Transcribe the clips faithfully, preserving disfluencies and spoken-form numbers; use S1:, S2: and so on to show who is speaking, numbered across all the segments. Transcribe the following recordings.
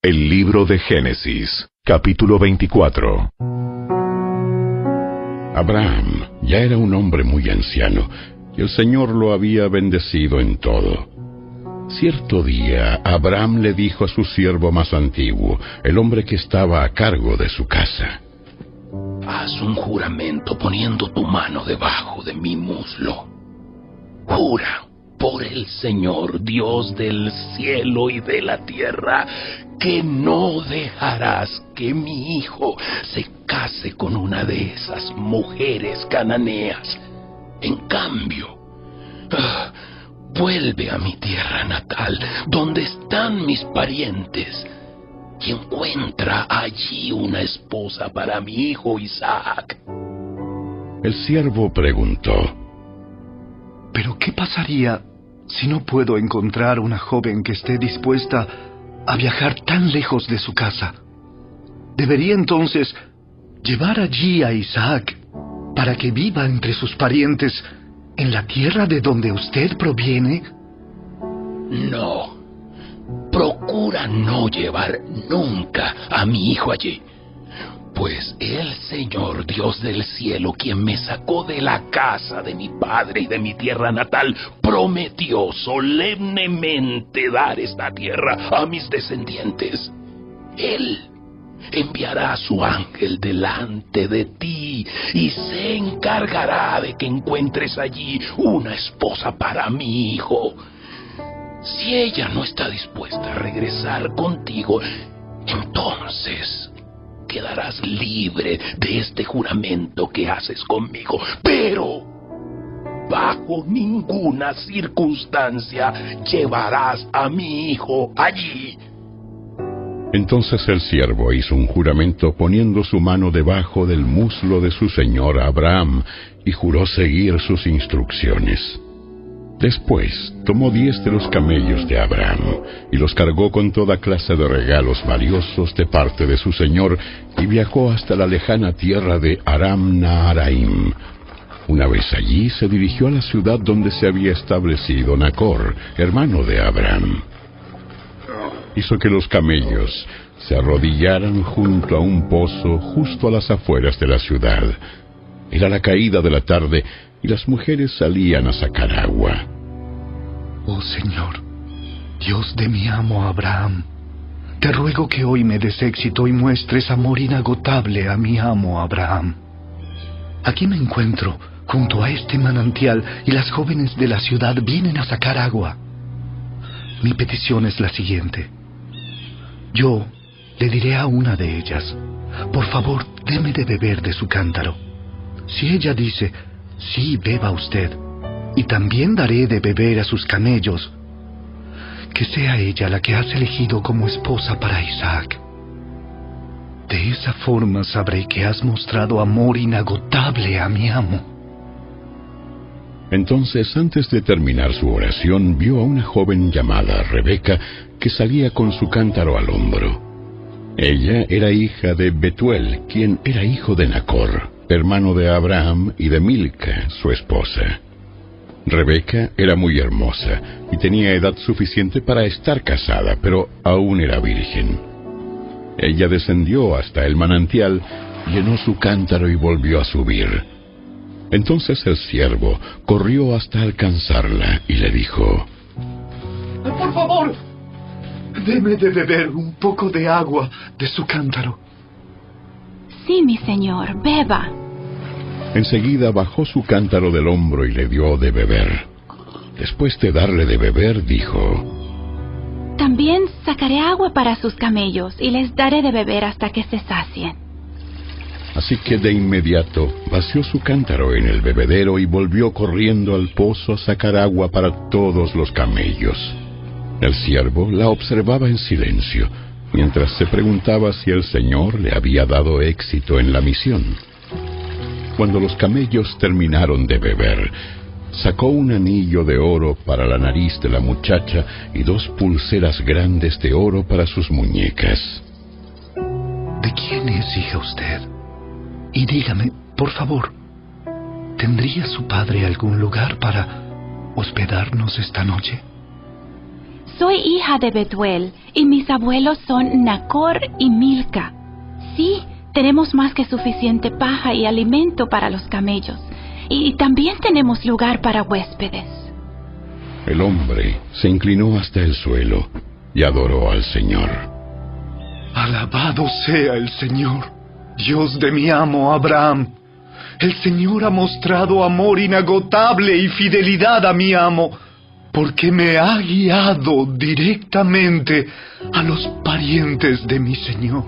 S1: El libro de Génesis, capítulo veinticuatro.
S2: Abraham ya era un hombre muy anciano, y el Señor lo había bendecido en todo. Cierto día, Abraham le dijo a su siervo más antiguo, el hombre que estaba a cargo de su casa:
S3: haz un juramento poniendo tu mano debajo de mi muslo. Jura por el Señor, Dios del cielo y de la tierra, que no dejarás que mi hijo se case con una de esas mujeres cananeas. En cambio, ah, vuelve a mi tierra natal, donde están mis parientes, y encuentra allí una esposa para mi hijo Isaac.
S2: El siervo preguntó:
S4: ¿pero qué pasaría si no puedo encontrar una joven que esté dispuesta a viajar tan lejos de su casa? ¿Debería entonces llevar allí a Isaac para que viva entre sus parientes en la tierra de donde usted proviene?
S3: No. Procura no llevar nunca a mi hijo allí, pues el Señor Dios del cielo, quien me sacó de la casa de mi padre y de mi tierra natal, prometió solemnemente dar esta tierra a mis descendientes. Él enviará a su ángel delante de ti y se encargará de que encuentres allí una esposa para mi hijo. Si ella no está dispuesta a regresar contigo, entonces quedarás libre de este juramento que haces conmigo. Pero bajo ninguna circunstancia llevarás a mi hijo allí.
S2: Entonces el siervo hizo un juramento poniendo su mano debajo del muslo de su señor Abraham y juró seguir sus instrucciones. Después tomó diez de los camellos de Abraham y los cargó con toda clase de regalos valiosos de parte de su señor y viajó hasta la lejana tierra de Aram Naharaim. Una vez allí se dirigió a la ciudad donde se había establecido Nacor, hermano de Abraham. Hizo que los camellos se arrodillaran junto a un pozo justo a las afueras de la ciudad. Era la caída de la tarde y las mujeres salían a sacar agua.
S4: Oh Señor, Dios de mi amo Abraham, te ruego que hoy me des éxito y muestres amor inagotable a mi amo Abraham. Aquí me encuentro, junto a este manantial, y las jóvenes de la ciudad vienen a sacar agua. Mi petición es la siguiente. Yo le diré a una de ellas: por favor, deme de beber de su cántaro. Si ella dice: sí, beba usted, y también daré de beber a sus camellos, que sea ella la que has elegido como esposa para Isaac. De esa forma sabré que has mostrado amor inagotable a mi amo.
S2: Entonces, antes de terminar su oración, vio a una joven llamada Rebeca que salía con su cántaro al hombro. Ella era hija de Betuel, quien era hijo de Nacor, hermano de Abraham, y de Milca, su esposa. Rebeca era muy hermosa y tenía edad suficiente para estar casada, pero aún era virgen. Ella descendió hasta el manantial, llenó su cántaro y volvió a subir. Entonces el siervo corrió hasta alcanzarla y le dijo:
S4: por favor, deme de beber un poco de agua de su cántaro.
S5: Sí, mi señor, beba.
S2: Enseguida bajó su cántaro del hombro y le dio de beber. Después de darle de beber, dijo:
S5: también sacaré agua para sus camellos y les daré de beber hasta que se sacien.
S2: Así que de inmediato vació su cántaro en el bebedero y volvió corriendo al pozo a sacar agua para todos los camellos. El siervo la observaba en silencio, mientras se preguntaba si el Señor le había dado éxito en la misión. Cuando los camellos terminaron de beber, sacó un anillo de oro para la nariz de la muchacha y dos pulseras grandes de oro para sus muñecas.
S4: ¿De quién es hija usted? Y dígame, por favor, ¿tendría su padre algún lugar para hospedarnos esta noche?
S5: Soy hija de Betuel, y mis abuelos son Nacor y Milca. Sí, tenemos más que suficiente paja y alimento para los camellos, y también tenemos lugar para huéspedes.
S2: El hombre se inclinó hasta el suelo y adoró al Señor.
S4: Alabado sea el Señor, Dios de mi amo Abraham. El Señor ha mostrado amor inagotable y fidelidad a mi amo, porque me ha guiado directamente a los parientes de mi Señor.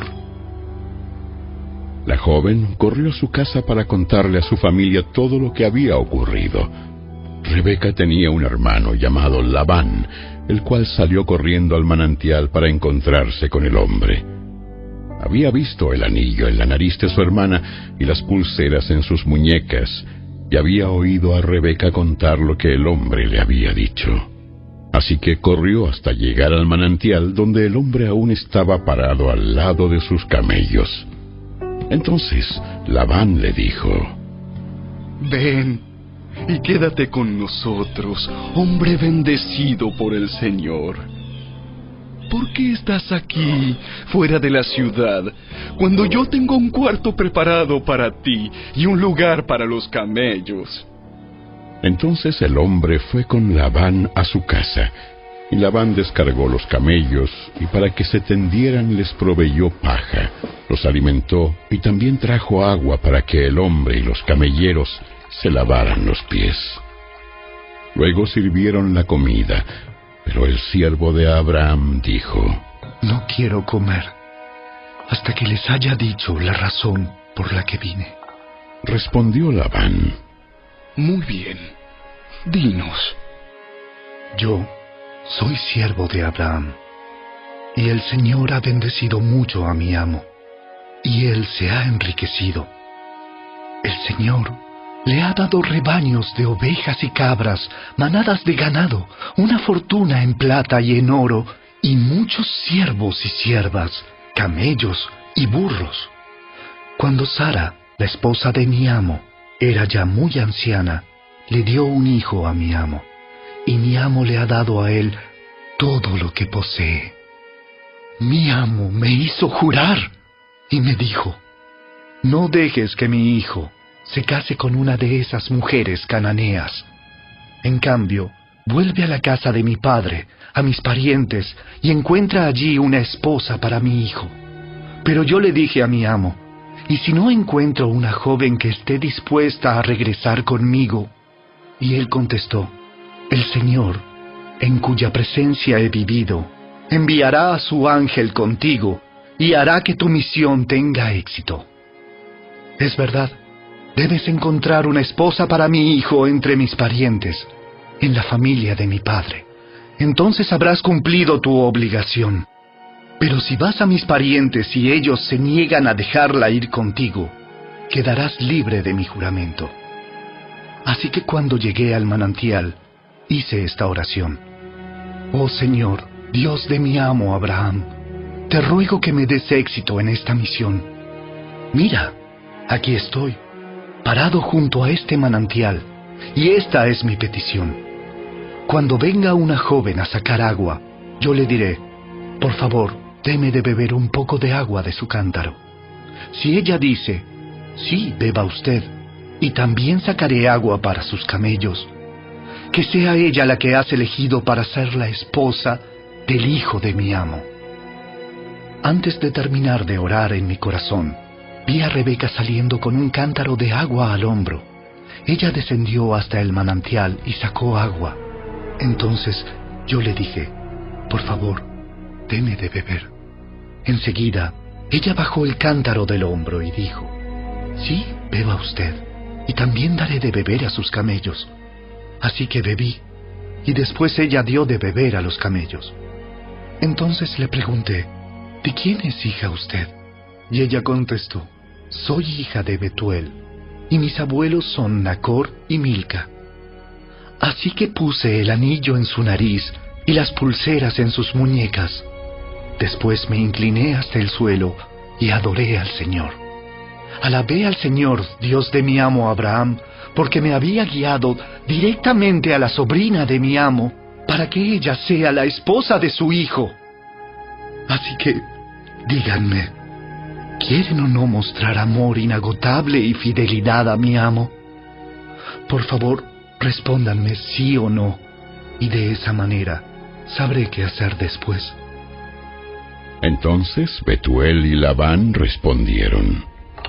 S2: La joven corrió a su casa para contarle a su familia todo lo que había ocurrido. Rebeca tenía un hermano llamado Labán, el cual salió corriendo al manantial para encontrarse con el hombre. Había visto el anillo en la nariz de su hermana y las pulseras en sus muñecas, y había oído a Rebeca contar lo que el hombre le había dicho. Así que corrió hasta llegar al manantial, donde el hombre aún estaba parado al lado de sus camellos. Entonces Labán le dijo:
S6: Ven y quédate con nosotros, hombre bendecido por el Señor. ¿Por qué estás aquí, fuera de la ciudad, cuando yo tengo un cuarto preparado para ti y un lugar para los camellos?
S2: Entonces el hombre fue con Labán a su casa, y Labán descargó los camellos, y para que se tendieran les proveyó paja, los alimentó, y también trajo agua para que el hombre y los camelleros se lavaran los pies. Luego sirvieron la comida, pero el siervo de Abraham dijo:
S4: No quiero comer hasta que les haya dicho la razón por la que vine.
S2: Respondió Labán:
S6: Muy bien, dinos.
S4: Yo soy siervo de Abraham, y el Señor ha bendecido mucho a mi amo, y él se ha enriquecido. El Señor le ha dado rebaños de ovejas y cabras, manadas de ganado, una fortuna en plata y en oro, y muchos siervos y siervas, camellos y burros. Cuando Sara, la esposa de mi amo, era ya muy anciana, le dio un hijo a mi amo, y mi amo le ha dado a él todo lo que posee. Mi amo me hizo jurar, y me dijo: No dejes que mi hijo se case con una de esas mujeres cananeas. En cambio, vuelve a la casa de mi padre, a mis parientes, y encuentra allí una esposa para mi hijo. Pero yo le dije a mi amo: ¿y si no encuentro una joven que esté dispuesta a regresar conmigo? Y él contestó: El Señor, en cuya presencia he vivido, enviará a su ángel contigo, y hará que tu misión tenga éxito. Es verdad, debes encontrar una esposa para mi hijo entre mis parientes, en la familia de mi padre. Entonces habrás cumplido tu obligación. Pero si vas a mis parientes y ellos se niegan a dejarla ir contigo, quedarás libre de mi juramento. Así que cuando llegué al manantial, hice esta oración: Oh Señor, Dios de mi amo Abraham, te ruego que me des éxito en esta misión. Mira, aquí estoy, parado junto a este manantial, y esta es mi petición. Cuando venga una joven a sacar agua, yo le diré: Por favor, deme de beber un poco de agua de su cántaro. Si ella dice: Sí, beba usted, y también sacaré agua para sus camellos, que sea ella la que has elegido para ser la esposa del hijo de mi amo. Antes de terminar de orar en mi corazón, vi a Rebeca saliendo con un cántaro de agua al hombro. Ella descendió hasta el manantial y sacó agua. Entonces yo le dije: Por favor, deme de beber. Enseguida, ella bajó el cántaro del hombro y dijo: Sí, beba usted, y también daré de beber a sus camellos. Así que bebí, y después ella dio de beber a los camellos. Entonces le pregunté: ¿De quién es hija usted? Y ella contestó: Soy hija de Betuel, y mis abuelos son Nacor y Milca. Así que puse el anillo en su nariz y las pulseras en sus muñecas. Después me incliné hasta el suelo y adoré al Señor. Alabé al Señor, Dios de mi amo Abraham, porque me había guiado directamente a la sobrina de mi amo para que ella sea la esposa de su hijo. Así que, díganme, ¿quieren o no mostrar amor inagotable y fidelidad a mi amo? Por favor, respóndanme sí o no, y de esa manera sabré qué hacer después.
S2: Entonces Betuel y Labán respondieron: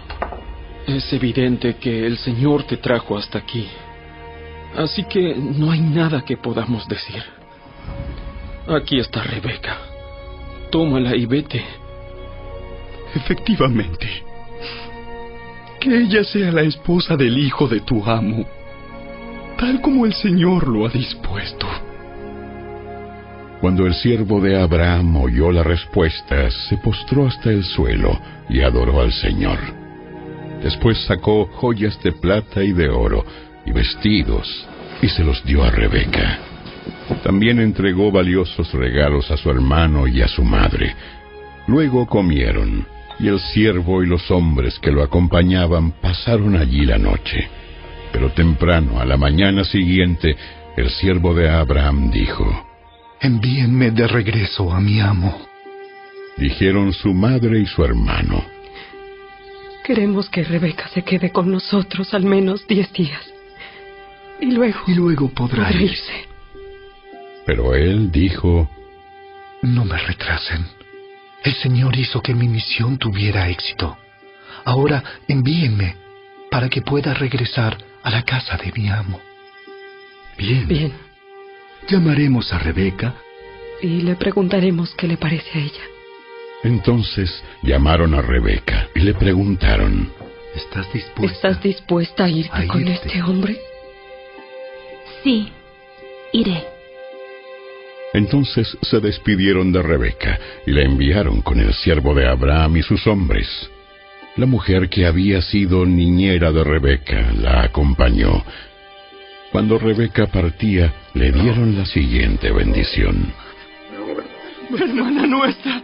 S7: Es evidente que el Señor te trajo hasta aquí, así que no hay nada que podamos decir. Aquí está Rebeca. Tómala y vete.
S6: Efectivamente. Que ella sea la esposa del hijo de tu amo, tal como el Señor lo ha dispuesto.
S2: Cuando el siervo de Abraham oyó la respuesta, se postró hasta el suelo y adoró al Señor. Después sacó joyas de plata y de oro y vestidos y se los dio a Rebeca. También entregó valiosos regalos a su hermano y a su madre. Luego comieron, y el siervo y los hombres que lo acompañaban pasaron allí la noche. Pero temprano, a la mañana siguiente, el siervo de Abraham dijo:
S4: Envíenme de regreso a mi amo.
S2: Dijeron su madre y su hermano:
S8: Queremos que Rebeca se quede con nosotros al menos diez días. Y luego...
S4: Y luego podrá
S8: podrá
S4: irse.
S8: irse.
S2: Pero él dijo:
S4: No me retrasen. El Señor hizo que mi misión tuviera éxito. Ahora envíenme para que pueda regresar a la casa de mi amo.
S6: Bien.
S8: Bien.
S6: Llamaremos a Rebeca
S8: Y le preguntaremos qué le parece a ella.
S2: Entonces llamaron a Rebeca y le preguntaron:
S6: ¿Estás dispuesta?
S8: ¿Estás dispuesta a irte
S6: a
S8: con
S6: irte?
S8: este hombre?
S5: Sí, iré.
S2: Entonces se despidieron de Rebeca y la enviaron con el siervo de Abraham y sus hombres. La mujer que había sido niñera de Rebeca la acompañó. Cuando Rebeca partía, le dieron la siguiente bendición:
S6: Hermana nuestra,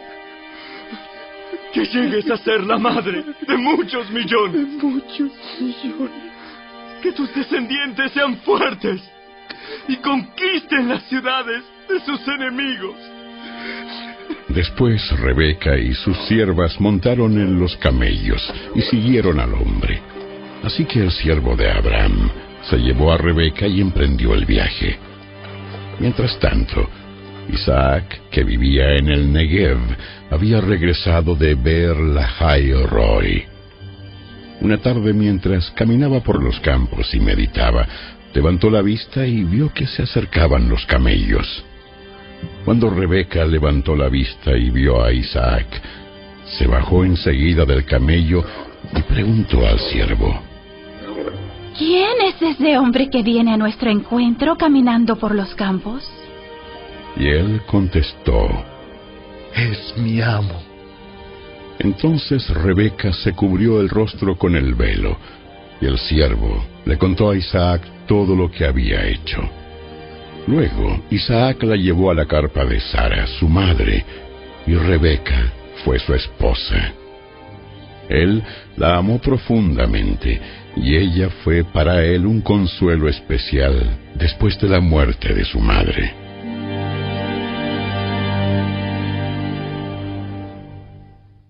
S6: que llegues a ser la madre de muchos millones.
S8: De muchos millones.
S6: Que tus descendientes sean fuertes y conquisten las ciudades de sus enemigos.
S2: Después Rebeca y sus siervas montaron en los camellos y siguieron al hombre. Así que el siervo de Abraham se llevó a Rebeca y emprendió el viaje. Mientras tanto, Isaac, que vivía en el Negev, había regresado de Beer Lahai Roi. Una tarde, mientras caminaba por los campos y meditaba, levantó la vista y vio que se acercaban los camellos. Cuando Rebeca levantó la vista y vio a Isaac, se bajó enseguida del camello y preguntó al siervo:
S5: ¿Quién es ese hombre que viene a nuestro encuentro caminando por los campos?
S2: Y él contestó:
S4: Es mi amo.
S2: Entonces Rebeca se cubrió el rostro con el velo, y el siervo le contó a Isaac todo lo que había hecho. Luego Isaac la llevó a la carpa de Sara, su madre, y Rebeca fue su esposa. Él la amó profundamente, y ella fue para él un consuelo especial después de la muerte de su madre.